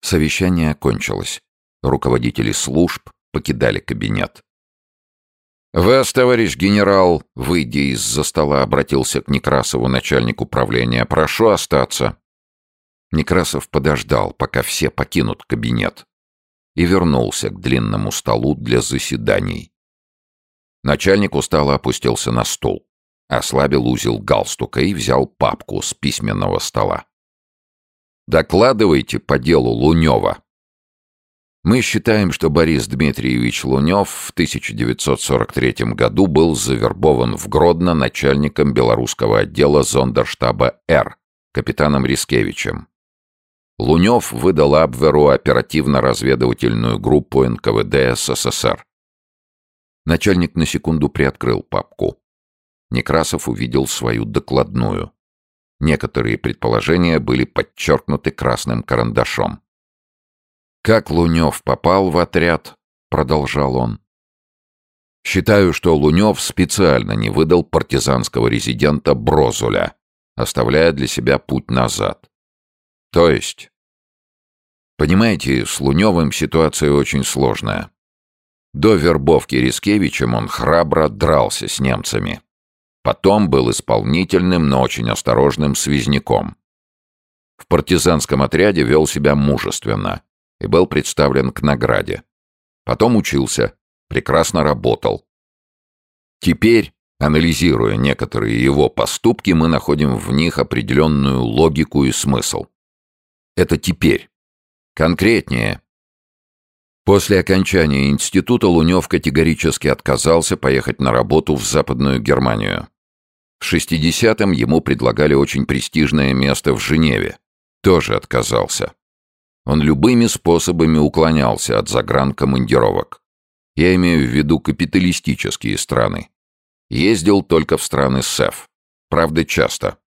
Совещание кончилось. Руководители служб покидали кабинет. «Вас, товарищ генерал», выйдя из-за стола, обратился к Некрасову, начальник управления, «прошу остаться». Некрасов подождал, пока все покинут кабинет, и вернулся к длинному столу для заседаний. Начальник устало опустился на стул, ослабил узел галстука и взял папку с письменного стола. «Докладывайте по делу Лунёва». Мы считаем, что Борис Дмитриевич Лунёв в 1943 году был завербован в Гродно начальником белорусского отдела зондерштаба «Р», капитаном Рискевичем. Лунёв выдал Абверу оперативно-разведывательную группу НКВД СССР. Начальник на секунду приоткрыл папку. Некрасов увидел свою докладную. Некоторые предположения были подчеркнуты красным карандашом. «Как Лунёв попал в отряд?» — продолжал он. «Считаю, что Лунёв специально не выдал партизанского резидента Брозуля, оставляя для себя путь назад. То есть, понимаете, с Лунёвым ситуация очень сложная. До вербовки Рискевичем он храбро дрался с немцами. Потом был исполнительным, но очень осторожным связняком. В партизанском отряде вел себя мужественно и был представлен к награде. Потом учился, прекрасно работал. Теперь, анализируя некоторые его поступки, мы находим в них определенную логику и смысл. Это теперь. Конкретнее. После окончания института Лунёв категорически отказался поехать на работу в Западную Германию. В 60-м ему предлагали очень престижное место в Женеве. Тоже отказался. Он любыми способами уклонялся от загранкомандировок. Я имею в виду капиталистические страны. Ездил только в страны СЭФ. Правда, часто.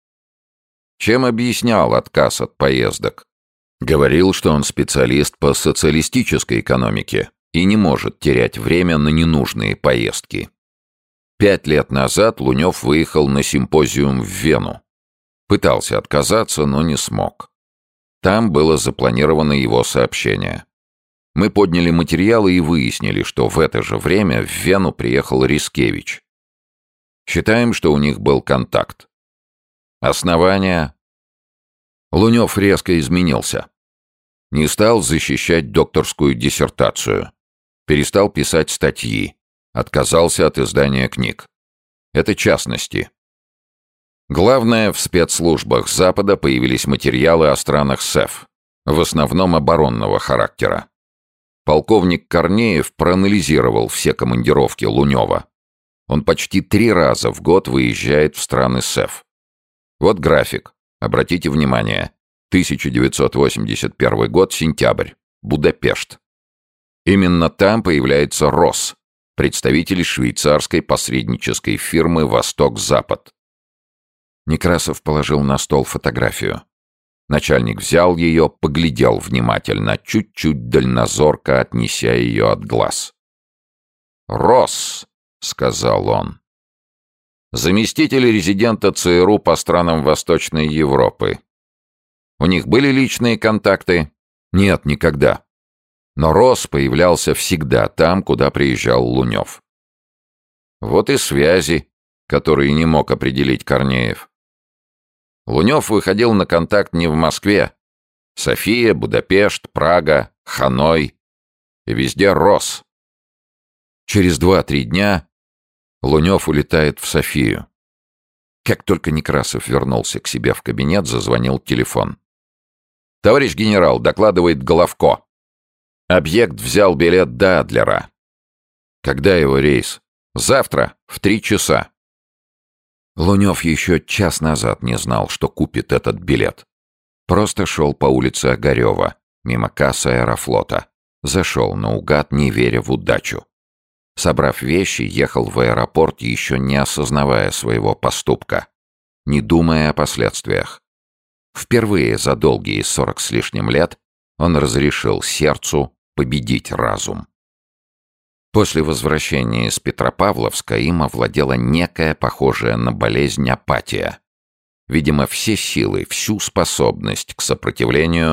Чем объяснял отказ от поездок? Говорил, что он специалист по социалистической экономике и не может терять время на ненужные поездки. 5 лет назад Лунёв выехал на симпозиум в Вену. Пытался отказаться, но не смог. Там было запланировано его сообщение. Мы подняли материалы и выяснили, что в это же время в Вену приехал Рискевич. Считаем, что у них был контакт. Основания. Лунёв резко изменился. Не стал защищать докторскую диссертацию. Перестал писать статьи. Отказался от издания книг. Это частности. Главное, в спецслужбах Запада появились материалы о странах СЭФ, в основном оборонного характера. Полковник Корнеев проанализировал все командировки Лунёва. Он почти 3 раза в год выезжает в страны СЭФ. Вот график. Обратите внимание. 1981 год, сентябрь. Будапешт. Именно там появляется РОС, представитель швейцарской посреднической фирмы «Восток-Запад». Некрасов положил на стол фотографию. Начальник взял ее, поглядел внимательно, чуть-чуть дальнозорко отнеся ее от глаз. «РОС», — сказал он. «Заместитель резидента ЦРУ по странам Восточной Европы. У них были личные контакты?» «Нет, никогда. Но РОС появлялся всегда там, куда приезжал Лунёв». Вот и связи, которые не мог определить Корнеев. Лунёв выходил на контакт не в Москве. София, Будапешт, Прага, Ханой. И везде РОС. Через 2-3 дня Лунёв улетает в Софию. Как только Некрасов вернулся к себе в кабинет, зазвонил телефон. «Товарищ генерал», — докладывает Головко. «Объект взял билет до Адлера». «Когда его рейс?» «Завтра, в 3 часа». Лунёв еще час назад не знал, что купит этот билет. Просто шел по улице Огарёва, мимо кассы Аэрофлота. Зашел наугад, не веря в удачу. Собрав вещи, ехал в аэропорт, еще не осознавая своего поступка, не думая о последствиях. Впервые за долгие 40 с лишним лет он разрешил сердцу победить разум. После возвращения из Петропавловска им овладела некая, похожая на болезнь, апатия. Видимо, все силы, всю способность к сопротивлению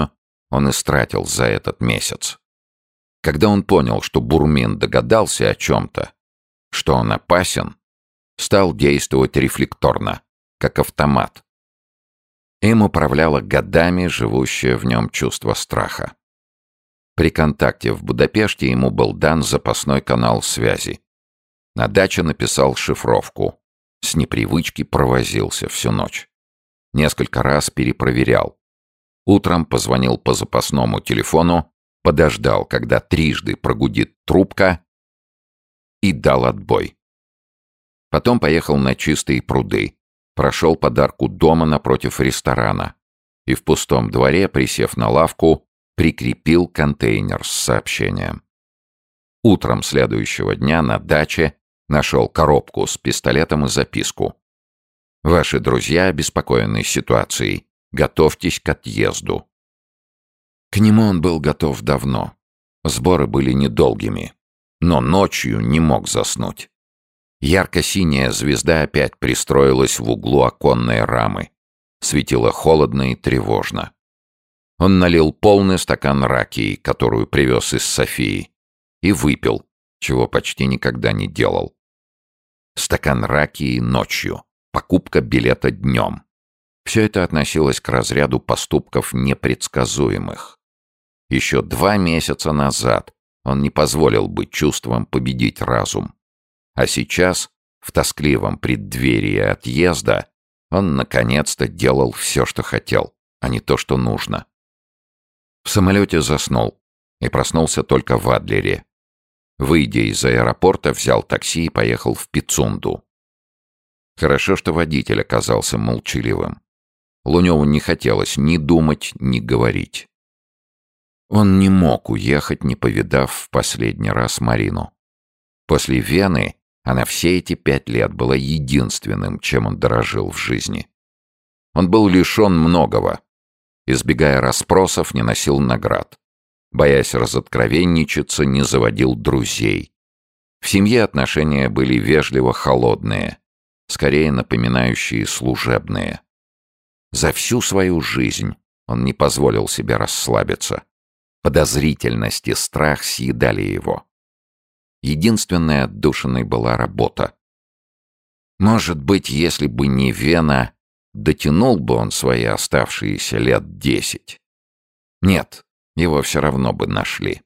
он истратил за этот месяц. Когда он понял, что Бурмин догадался о чем-то, что он опасен, стал действовать рефлекторно, как автомат. Им управляло годами живущее в нем чувство страха. При контакте в Будапеште ему был дан запасной канал связи. На даче написал шифровку. С непривычки провозился всю ночь. Несколько раз перепроверял. Утром позвонил по запасному телефону, подождал, когда трижды прогудит трубка, и дал отбой. Потом поехал на Чистые пруды, прошел подарку дома напротив ресторана и в пустом дворе, присев на лавку, прикрепил контейнер с сообщением. Утром следующего дня на даче нашел коробку с пистолетом и записку. «Ваши друзья обеспокоены ситуацией. Готовьтесь к отъезду». К нему он был готов давно. Сборы были недолгими, но ночью не мог заснуть. Ярко-синяя звезда опять пристроилась в углу оконной рамы. Светило холодно и тревожно. Он налил полный стакан ракии, которую привез из Софии, и выпил, чего почти никогда не делал. Стакан ракии ночью, покупка билета днем. Все это относилось к разряду поступков непредсказуемых. Еще 2 месяца назад он не позволил бы чувствам победить разум. А сейчас, в тоскливом преддверии отъезда, он наконец-то делал все, что хотел, а не то, что нужно. В самолете заснул и проснулся только в Адлере. Выйдя из аэропорта, взял такси и поехал в Пицунду. Хорошо, что водитель оказался молчаливым. Лунёву не хотелось ни думать, ни говорить. Он не мог уехать, не повидав в последний раз Марину. После Вены она все эти 5 лет была единственным, чем он дорожил в жизни. Он был лишен многого. Избегая расспросов, не носил наград. Боясь разоткровенничаться, не заводил друзей. В семье отношения были вежливо холодные, скорее напоминающие служебные. За всю свою жизнь он не позволил себе расслабиться. Подозрительность и страх съедали его. Единственной отдушиной была работа. Может быть, если бы не Вена, дотянул бы он свои оставшиеся лет 10. Нет, его все равно бы нашли.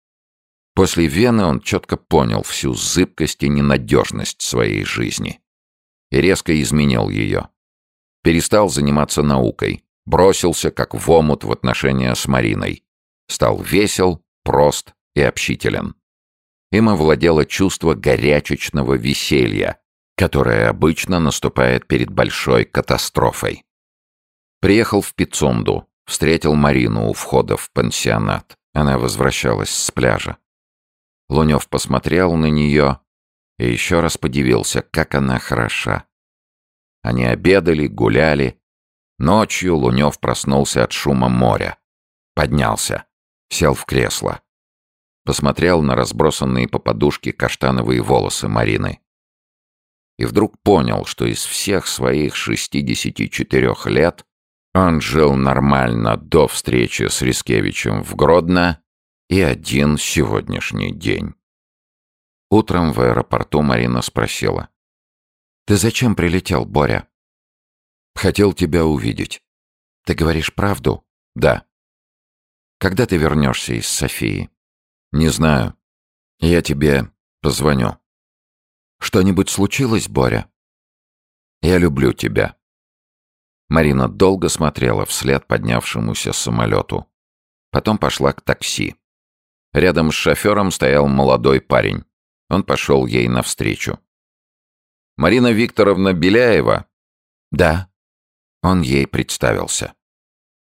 После Вены он четко понял всю зыбкость и ненадежность своей жизни. И резко изменил ее. Перестал заниматься наукой, бросился как в омут в отношения с Мариной. Стал весел, прост и общителен. Им овладело чувство горячечного веселья, которое обычно наступает перед большой катастрофой. Приехал в Пицунду, встретил Марину у входа в пансионат. Она возвращалась с пляжа. Лунёв посмотрел на нее и еще раз подивился, как она хороша. Они обедали, гуляли. Ночью Лунёв проснулся от шума моря. Поднялся, сел в кресло. Посмотрел на разбросанные по подушке каштановые волосы Марины. И вдруг понял, что из всех своих 64 лет он жил нормально до встречи с Рискевичем в Гродно и один сегодняшний день. Утром в аэропорту Марина спросила: «Ты зачем прилетел, Боря?» «Хотел тебя увидеть». «Ты говоришь правду?» «Да». «Когда ты вернешься из Софии?» «Не знаю. Я тебе позвоню». «Что-нибудь случилось, Боря?» «Я люблю тебя». Марина долго смотрела вслед поднявшемуся самолету. Потом пошла к такси. Рядом с шофером стоял молодой парень. Он пошел ей навстречу. «Марина Викторовна Беляева?» «Да». Он ей представился.